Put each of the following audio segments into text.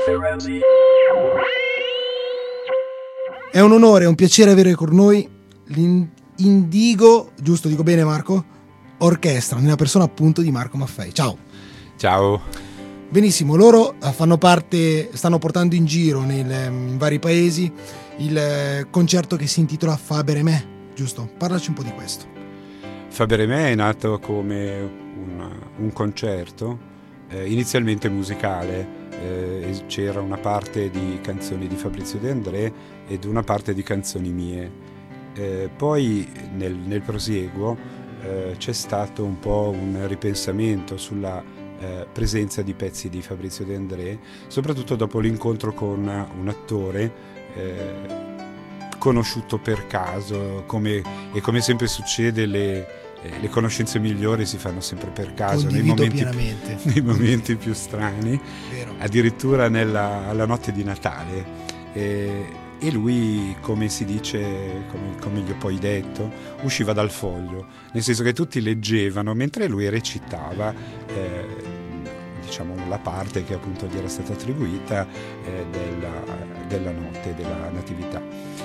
È un onore, è un piacere avere con noi l'Indigo, giusto dico bene Marco? Orchestra, nella persona appunto di Marco Maffei. Ciao. Ciao. Benissimo, loro fanno parte, stanno portando in giro in vari paesi il concerto che si intitola Faber e me, giusto? Parlaci un po' di questo. Faber e me è nato come un concerto, inizialmente musicale. C'era una parte di canzoni di Fabrizio De André ed una parte di canzoni mie. Poi nel prosieguo c'è stato un po' un ripensamento sulla presenza di pezzi di Fabrizio De André, soprattutto dopo l'incontro con un attore conosciuto per caso, come sempre succede, le conoscenze migliori si fanno sempre per caso, nei momenti più strani. Vero. Addirittura alla notte di Natale. E lui, come si dice, come gli ho poi detto, usciva dal foglio, nel senso che tutti leggevano mentre lui recitava diciamo la parte che appunto gli era stata attribuita della notte della Natività.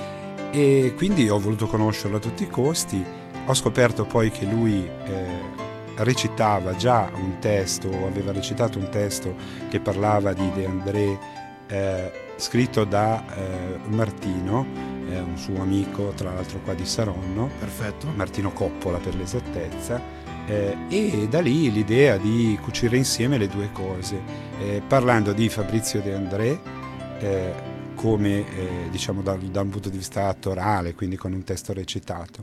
E quindi ho voluto conoscerlo a tutti i costi. Ho scoperto poi che lui recitava già un testo, aveva recitato un testo che parlava di De André, scritto da Martino, un suo amico tra l'altro qua di Saronno. Perfetto. Martino Coppola per l'esattezza, e da lì l'idea di cucire insieme le due cose, parlando di Fabrizio De André come diciamo da un punto di vista attorale, quindi con un testo recitato,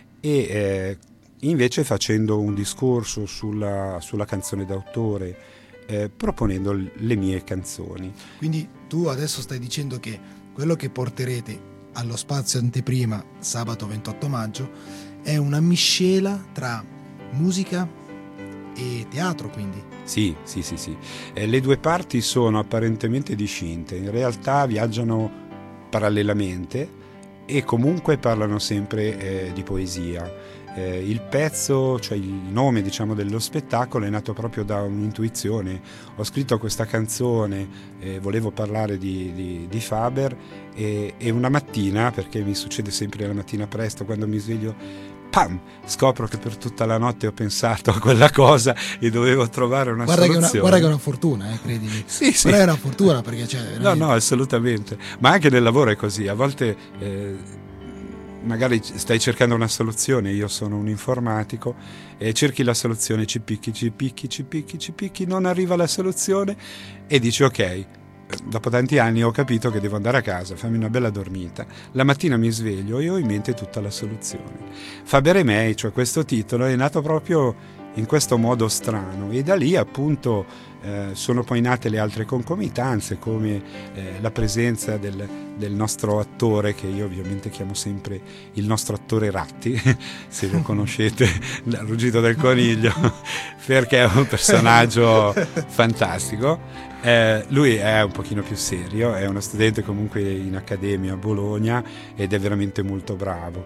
e invece facendo un discorso sulla canzone d'autore, proponendo le mie canzoni. Quindi tu adesso stai dicendo che quello che porterete allo Spazio Anteprima sabato 28 maggio è una miscela tra musica e teatro, quindi? Sì. Le due parti sono apparentemente distinte, in realtà viaggiano parallelamente e comunque parlano sempre di poesia. Il pezzo, cioè il nome diciamo dello spettacolo, è nato proprio da un'intuizione. Ho scritto questa canzone, volevo parlare di Faber, e una mattina, perché mi succede sempre la mattina presto quando mi sveglio, pam, scopro che per tutta la notte ho pensato a quella cosa e dovevo trovare una soluzione. Guarda che è una fortuna, credimi. Sì. Guarda che è una fortuna, perché veramente... No, assolutamente. Ma anche nel lavoro è così. A volte magari stai cercando una soluzione, io sono un informatico, e cerchi la soluzione, ci picchi, non arriva la soluzione e dici ok, dopo tanti anni ho capito che devo andare a casa, farmi una bella dormita, la mattina mi sveglio e ho in mente tutta la soluzione. Faber e me, cioè questo titolo, è nato proprio in questo modo strano, e da lì appunto sono poi nate le altre concomitanze, come la presenza del nostro attore, che io ovviamente chiamo sempre il nostro attore Ratti, se lo conoscete, il ruggito del coniglio, perché è un personaggio fantastico. Lui è un pochino più serio, è uno studente comunque in accademia a Bologna ed è veramente molto bravo,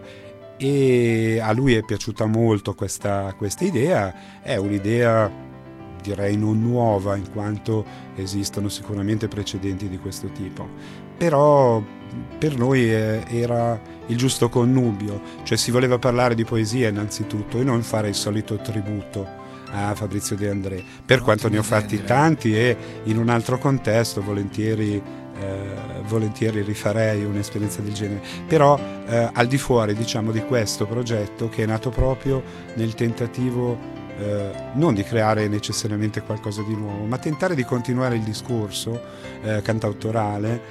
e a lui è piaciuta molto questa idea. È un'idea direi non nuova, in quanto esistono sicuramente precedenti di questo tipo, però per noi era il giusto connubio, cioè si voleva parlare di poesia innanzitutto e non fare il solito tributo a Fabrizio De André, per quanto ne ho fatti tanti, e in un altro contesto volentieri rifarei un'esperienza del genere, però al di fuori diciamo di questo progetto, che è nato proprio nel tentativo non di creare necessariamente qualcosa di nuovo, ma tentare di continuare il discorso cantautorale,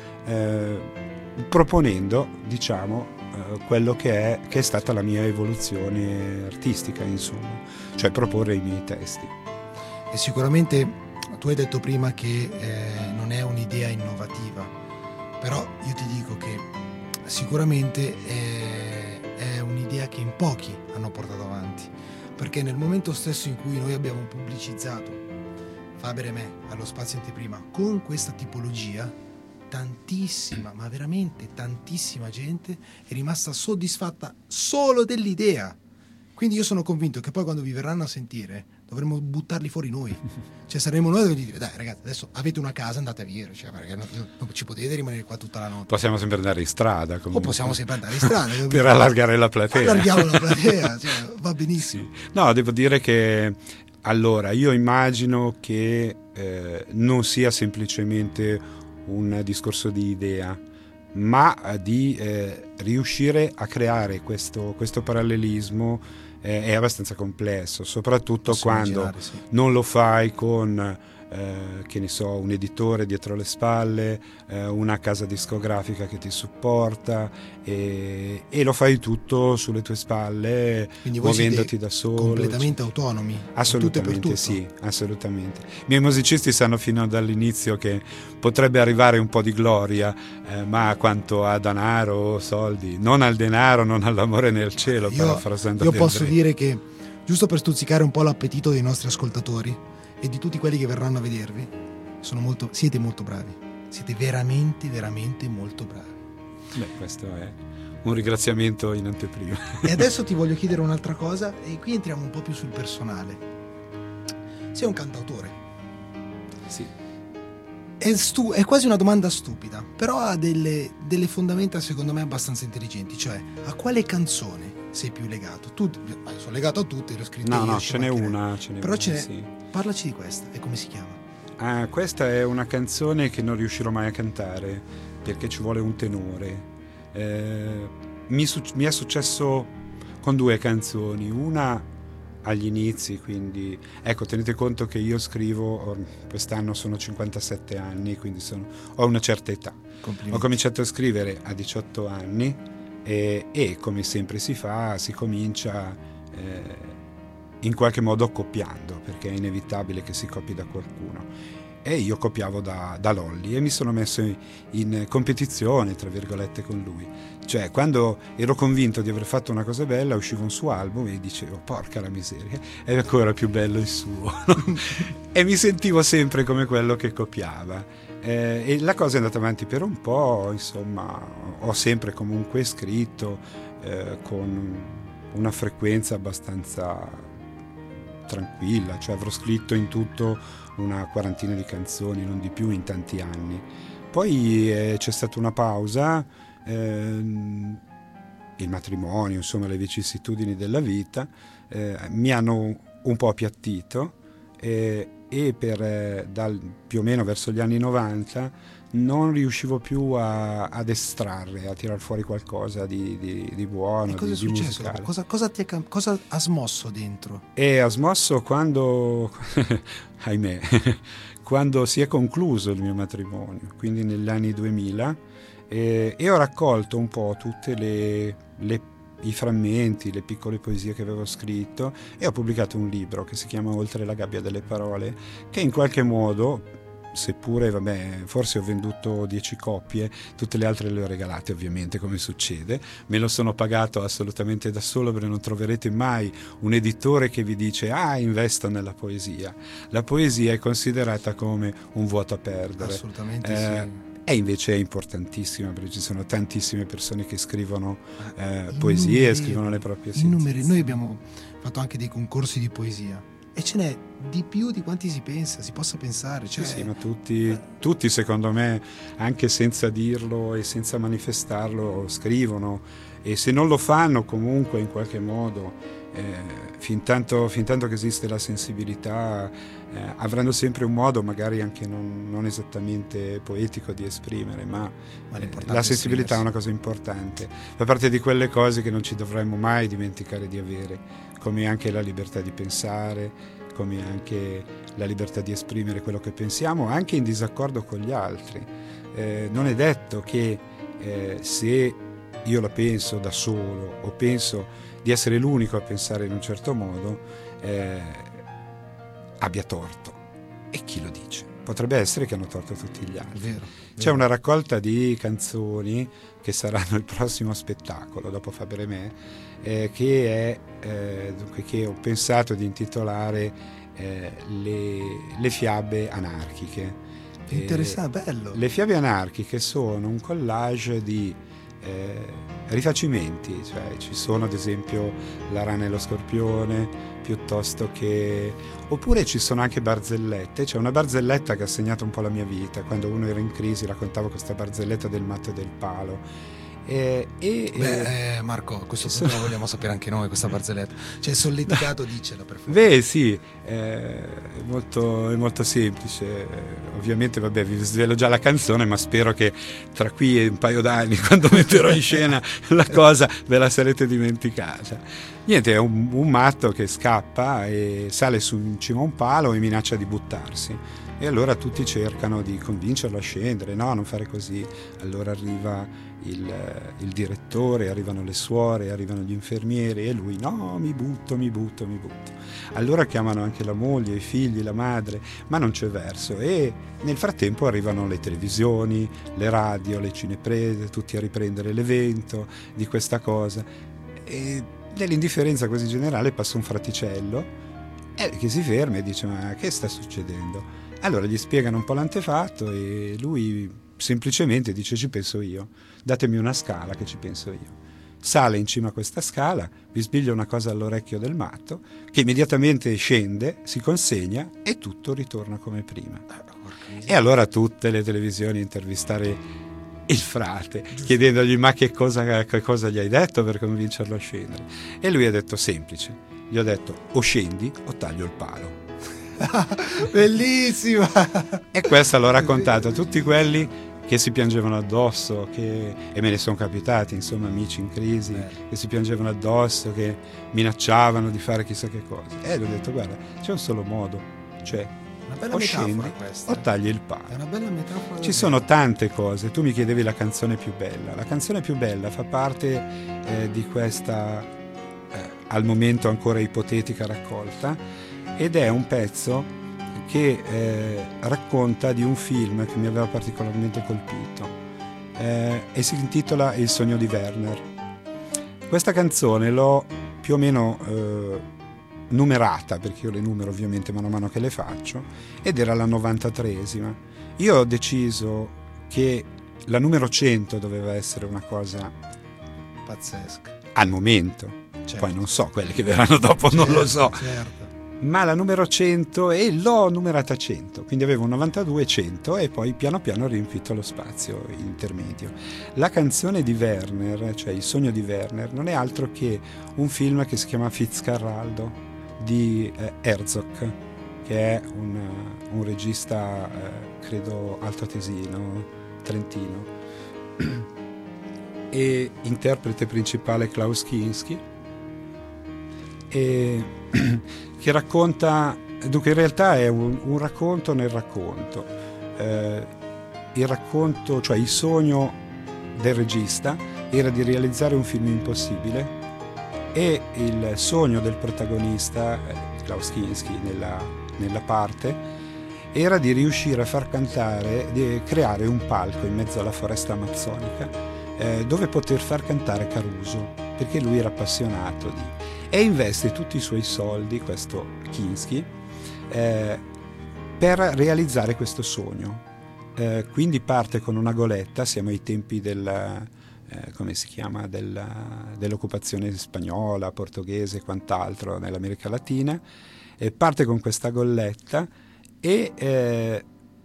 proponendo diciamo quello che è stata la mia evoluzione artistica, insomma, cioè proporre i miei testi. E sicuramente tu hai detto prima che non è un'idea innovativa, però io ti dico che sicuramente è un'idea che in pochi hanno portato avanti, perché nel momento stesso in cui noi abbiamo pubblicizzato Faber e me allo Spazio Anteprima con questa tipologia, tantissima, ma veramente tantissima gente è rimasta soddisfatta solo dell'idea. Quindi io sono convinto che poi quando vi verranno a sentire dovremmo buttarli fuori noi. Cioè saremmo noi a dire, dai ragazzi, adesso avete una casa, andate via, cioè, perché non ci potete rimanere qua tutta la notte. Possiamo sempre andare in strada comunque. O possiamo sempre andare in strada per allargare la platea. Allarghiamo la platea, cioè, va benissimo. Sì. No, devo dire che allora io immagino che non sia semplicemente un discorso di idea, ma di riuscire a creare questo parallelismo è abbastanza complesso, soprattutto quando non lo fai con che ne so, un editore dietro le spalle, una casa discografica che ti supporta, e lo fai tutto sulle tue spalle, quindi muovendoti da solo, completamente autonomi. Assolutamente sì, assolutamente. I miei musicisti sanno fino dall'inizio che potrebbe arrivare un po' di gloria, ma quanto a denaro, soldi, non al denaro, non all'amore nel cielo. Io posso dire che, giusto per stuzzicare un po' l'appetito dei nostri ascoltatori e di tutti quelli che verranno a vedervi, siete molto bravi, siete veramente veramente molto bravi. Beh, questo è un ringraziamento in anteprima. E adesso ti voglio chiedere un'altra cosa, e qui entriamo un po' più sul personale. Sei un cantautore? Sì. È quasi una domanda stupida, però ha delle fondamenta secondo me abbastanza intelligenti, cioè a quale canzone sei più legato? Sono legato a tutte, le ho scritte io. No, ce n'è una. Però sì. Parlaci di questa, e come si chiama? Questa è una canzone che non riuscirò mai a cantare, perché ci vuole un tenore. Mi è successo con 2 canzoni, una agli inizi, quindi ecco, tenete conto che io scrivo, quest'anno sono 57 anni, quindi ho una certa età. Ho cominciato a scrivere a 18 anni e come sempre si comincia in qualche modo copiando, perché è inevitabile che si copi da qualcuno, e io copiavo da Lolli e mi sono messo in competizione tra virgolette con lui. Cioè, quando ero convinto di aver fatto una cosa bella, usciva un suo album e dicevo porca la miseria, è ancora più bello il suo. E mi sentivo sempre come quello che copiava, e la cosa è andata avanti per un po', insomma. Ho sempre comunque scritto con una frequenza abbastanza tranquilla, cioè avrò scritto in tutto una quarantina di canzoni, non di più, in tanti anni. Poi c'è stata una pausa, il matrimonio, insomma le vicissitudini della vita mi hanno un po' appiattito, e più o meno verso gli anni 90 non riuscivo più ad estrarre, a tirar fuori qualcosa di buono, cosa è successo? Musicale. Cosa ha smosso dentro? Ha smosso quando, ahimè, quando si è concluso il mio matrimonio, quindi negli anni 2000, e ho raccolto un po' tutte i frammenti, le piccole poesie che avevo scritto, e ho pubblicato un libro che si chiama Oltre la gabbia delle parole, che in qualche modo, seppure forse ho venduto 10 copie, tutte le altre le ho regalate, ovviamente, come succede. Me lo sono pagato assolutamente da solo, perché non troverete mai un editore che vi dice investo nella poesia. La poesia è considerata come un vuoto a perdere. Assolutamente sì. E invece è importantissima, perché ci sono tantissime persone che scrivono poesie, scrivono le proprie sensazioni. Noi abbiamo fatto anche dei concorsi di poesia, e ce n'è di più di quanti si possa pensare. Cioè, sì, ma tutti secondo me, anche senza dirlo e senza manifestarlo, scrivono, e se non lo fanno comunque in qualche modo, fin tanto che esiste la sensibilità, avranno sempre un modo, magari anche non esattamente poetico, di esprimere, ma la sensibilità è una cosa importante, fa parte di quelle cose che non ci dovremmo mai dimenticare di avere, come anche la libertà di pensare, come anche la libertà di esprimere quello che pensiamo, anche in disaccordo con gli altri. Non è detto che se io la penso da solo, o penso di essere l'unico a pensare in un certo modo, abbia torto. E chi lo dice? Potrebbe essere che hanno torto tutti gli altri. Vero. C'è una raccolta di canzoni che saranno il prossimo spettacolo dopo Faber e me, che ho pensato di intitolare le fiabe anarchiche. Interessante, bello. Le fiabe anarchiche sono un collage di rifacimenti, cioè ci sono ad esempio La rana e lo scorpione, piuttosto che, oppure ci sono anche barzellette. C'è una barzelletta che ha segnato un po' la mia vita. Quando uno era in crisi raccontavo questa barzelletta del matto e del palo. Marco, a questo punto lo vogliamo sapere anche noi, questa barzelletta. Cioè, solleticato, dicela per favore. Beh, sì, è molto semplice. Ovviamente, vabbè, vi svelo già la canzone, ma spero che tra qui e un paio d'anni, quando metterò in scena la cosa, ve la sarete dimenticata. Niente, è un matto che scappa e sale in cima a un palo e minaccia di buttarsi. E allora tutti cercano di convincerlo a scendere, no, non fare così. Allora arriva il direttore, arrivano le suore, arrivano gli infermieri e lui, no, mi butto. Allora chiamano anche la moglie, i figli, la madre, ma non c'è verso. E nel frattempo arrivano le televisioni, le radio, le cineprese, tutti a riprendere l'evento di questa cosa. E nell'indifferenza quasi generale passa un fraticello che si ferma e dice: ma che sta succedendo? Allora gli spiegano un po' l'antefatto e lui semplicemente dice: ci penso io, datemi una scala che ci penso io. Sale in cima a questa scala, bisbiglia una cosa all'orecchio del matto, che immediatamente scende, si consegna e tutto ritorna come prima. E allora tutte le televisioni intervistare il frate, chiedendogli: ma che cosa gli hai detto per convincerlo a scendere? E lui ha detto semplice, gli ho detto: o scendi o taglio il palo. Bellissima! E questo l'ho raccontato a tutti quelli che si piangevano addosso, e me ne sono capitati, insomma, amici in crisi che si piangevano addosso, che minacciavano di fare chissà che cosa. E gli ho detto: guarda, c'è un solo modo, cioè o scendi o tagli il palo. È una bella metafora. Ci sono tante cose. Tu mi chiedevi la canzone più bella. La canzone più bella fa parte di questa al momento ancora ipotetica raccolta, ed è un pezzo che racconta di un film che mi aveva particolarmente colpito e si intitola Il sogno di Werner. Questa canzone l'ho più o meno numerata, perché io le numero ovviamente mano a mano che le faccio, ed era la 93esima. Io ho deciso che la numero 100 doveva essere una cosa pazzesca al momento, certo. Poi non so, quelle che verranno dopo non lo so, certo. Ma la numero 100, e l'ho numerata 100, quindi avevo un 92 e 100 e poi piano piano ho riempito lo spazio intermedio. La canzone di Werner, cioè Il sogno di Werner, non è altro che un film che si chiama Fitzcarraldo di Herzog, che è un regista credo altoatesino, trentino, e interprete principale Klaus Kinski, e che racconta, dunque in realtà è un racconto nel racconto. Il racconto, cioè il sogno del regista era di realizzare un film impossibile, e il sogno del protagonista, Klaus Kinski nella parte, era di riuscire a far cantare, di creare un palco in mezzo alla foresta amazzonica dove poter far cantare Caruso, perché lui era appassionato di... E investe tutti i suoi soldi, questo Kinski, per realizzare questo sogno. Quindi parte con una goletta, siamo ai tempi come si chiama, dell'occupazione spagnola, portoghese e quant'altro nell'America Latina, parte con questa golletta e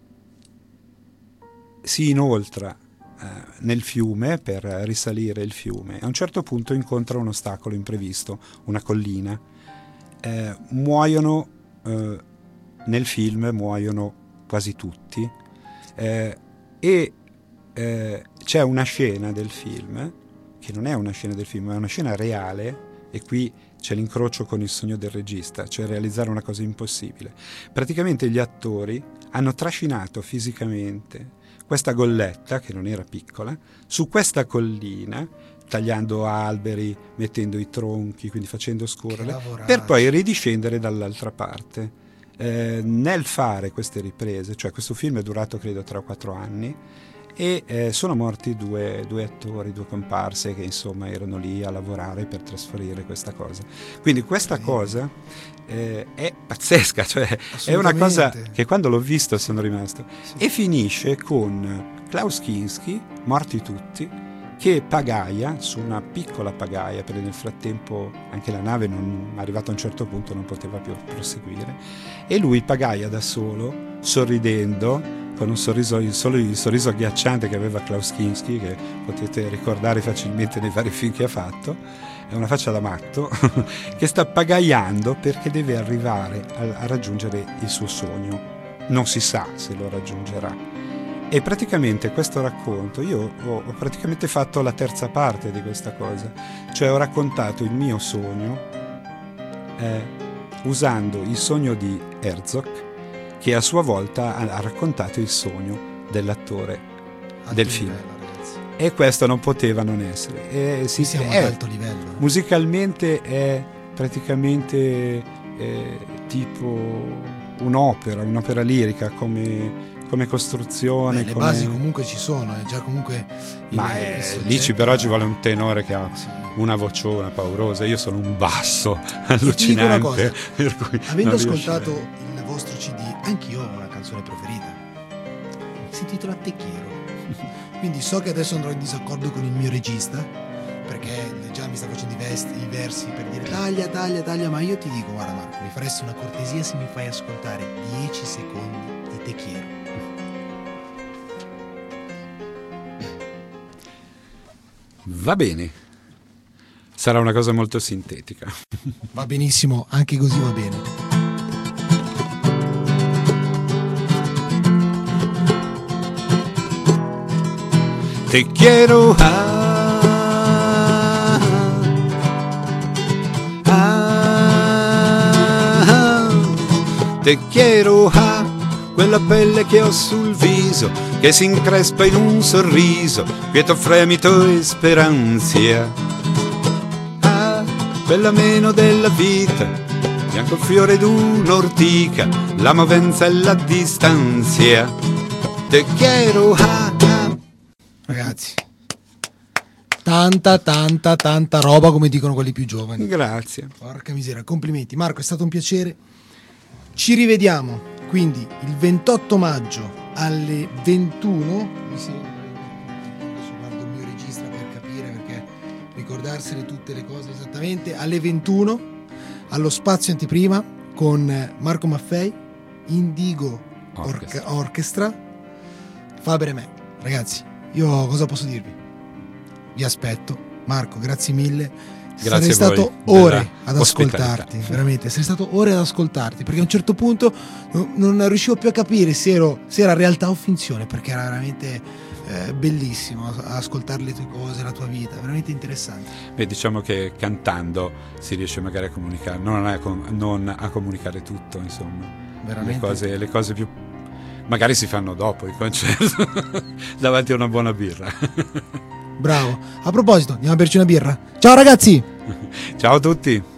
si inoltra nel fiume per risalire il fiume. A un certo punto incontra un ostacolo imprevisto, una collina. Muoiono nel film, muoiono quasi tutti, e c'è una scena del film che non è una scena del film, è una scena reale, e qui c'è l'incrocio con il sogno del regista, cioè realizzare una cosa impossibile. Praticamente gli attori hanno trascinato fisicamente questa golletta, che non era piccola, su questa collina, tagliando alberi, mettendo i tronchi, quindi facendo scorrere, per poi ridiscendere dall'altra parte. Nel fare queste riprese, cioè questo film è durato credo 3 o 4 anni, e sono morti due attori, 2 comparse che insomma erano lì a lavorare per trasferire questa cosa. Quindi questa cosa è pazzesca, cioè è una cosa che quando l'ho visto sono rimasto. E finisce con Klaus Kinski, morti tutti, che pagaia su una piccola pagaia, perché nel frattempo anche la nave, arrivato a un certo punto, non poteva più proseguire, e lui pagaia da solo, sorridendo, con un sorriso, il sorriso agghiacciante che aveva Klaus Kinski, che potete ricordare facilmente nei vari film che ha fatto. È una faccia da matto che sta pagaiando perché deve arrivare a raggiungere il suo sogno. Non si sa se lo raggiungerà. E praticamente questo racconto, io ho praticamente fatto la terza parte di questa cosa, cioè ho raccontato il mio sogno usando il sogno di Herzog, che a sua volta ha raccontato il sogno dell'attore del film. E questo non poteva non essere. Siamo ad alto livello. Musicalmente è praticamente tipo un'opera lirica come costruzione. Le basi comunque ci sono, è già comunque. Ma lì però ci vuole un tenore che ha una vociona paurosa. Io sono un basso allucinante. Per cui avendo ascoltato il vostro CD, anch'io ho una canzone preferita. Si intitola Te Quiero. Quindi so che adesso andrò in disaccordo con il mio regista, perché già mi sta facendo i versi per dire taglia, ma io ti dico, guarda Marco, mi faresti una cortesia se mi fai ascoltare 10 secondi di Te Quiero. Va bene, sarà una cosa molto sintetica. Va benissimo, anche così va bene. Te quiero, te quiero, quella pelle che ho sul viso, che si increspa in un sorriso, quieto fremito e speranzia. Quella meno della vita, bianco fiore d'un'ortica, la movenza e la distanzia. Te quiero, ragazzi, tanta roba, come dicono quelli più giovani. Grazie. Porca miseria, complimenti Marco, è stato un piacere. Ci rivediamo quindi il 28 maggio alle 21. Adesso guardo il mio regista per capire, perché ricordarsene tutte le cose esattamente. Alle 21 allo Spazio Anteprima con Marco Maffei, Indigo Orchestra, Faber e me. Ragazzi, io cosa posso dirvi? Vi aspetto. Marco, grazie mille. Grazie sarei stato ore ad ascoltarti, ospitalità. veramente, sarei stato ore ad ascoltarti, perché a un certo punto non riuscivo più a capire se era realtà o finzione, perché era veramente bellissimo ascoltare le tue cose, la tua vita, veramente interessante. Beh, diciamo che cantando si riesce magari a comunicare, non a comunicare tutto, insomma. Veramente. Le cose più magari si fanno dopo il concerto davanti a una buona birra. Bravo. A proposito, andiamo a berci una birra. Ciao ragazzi. Ciao a tutti.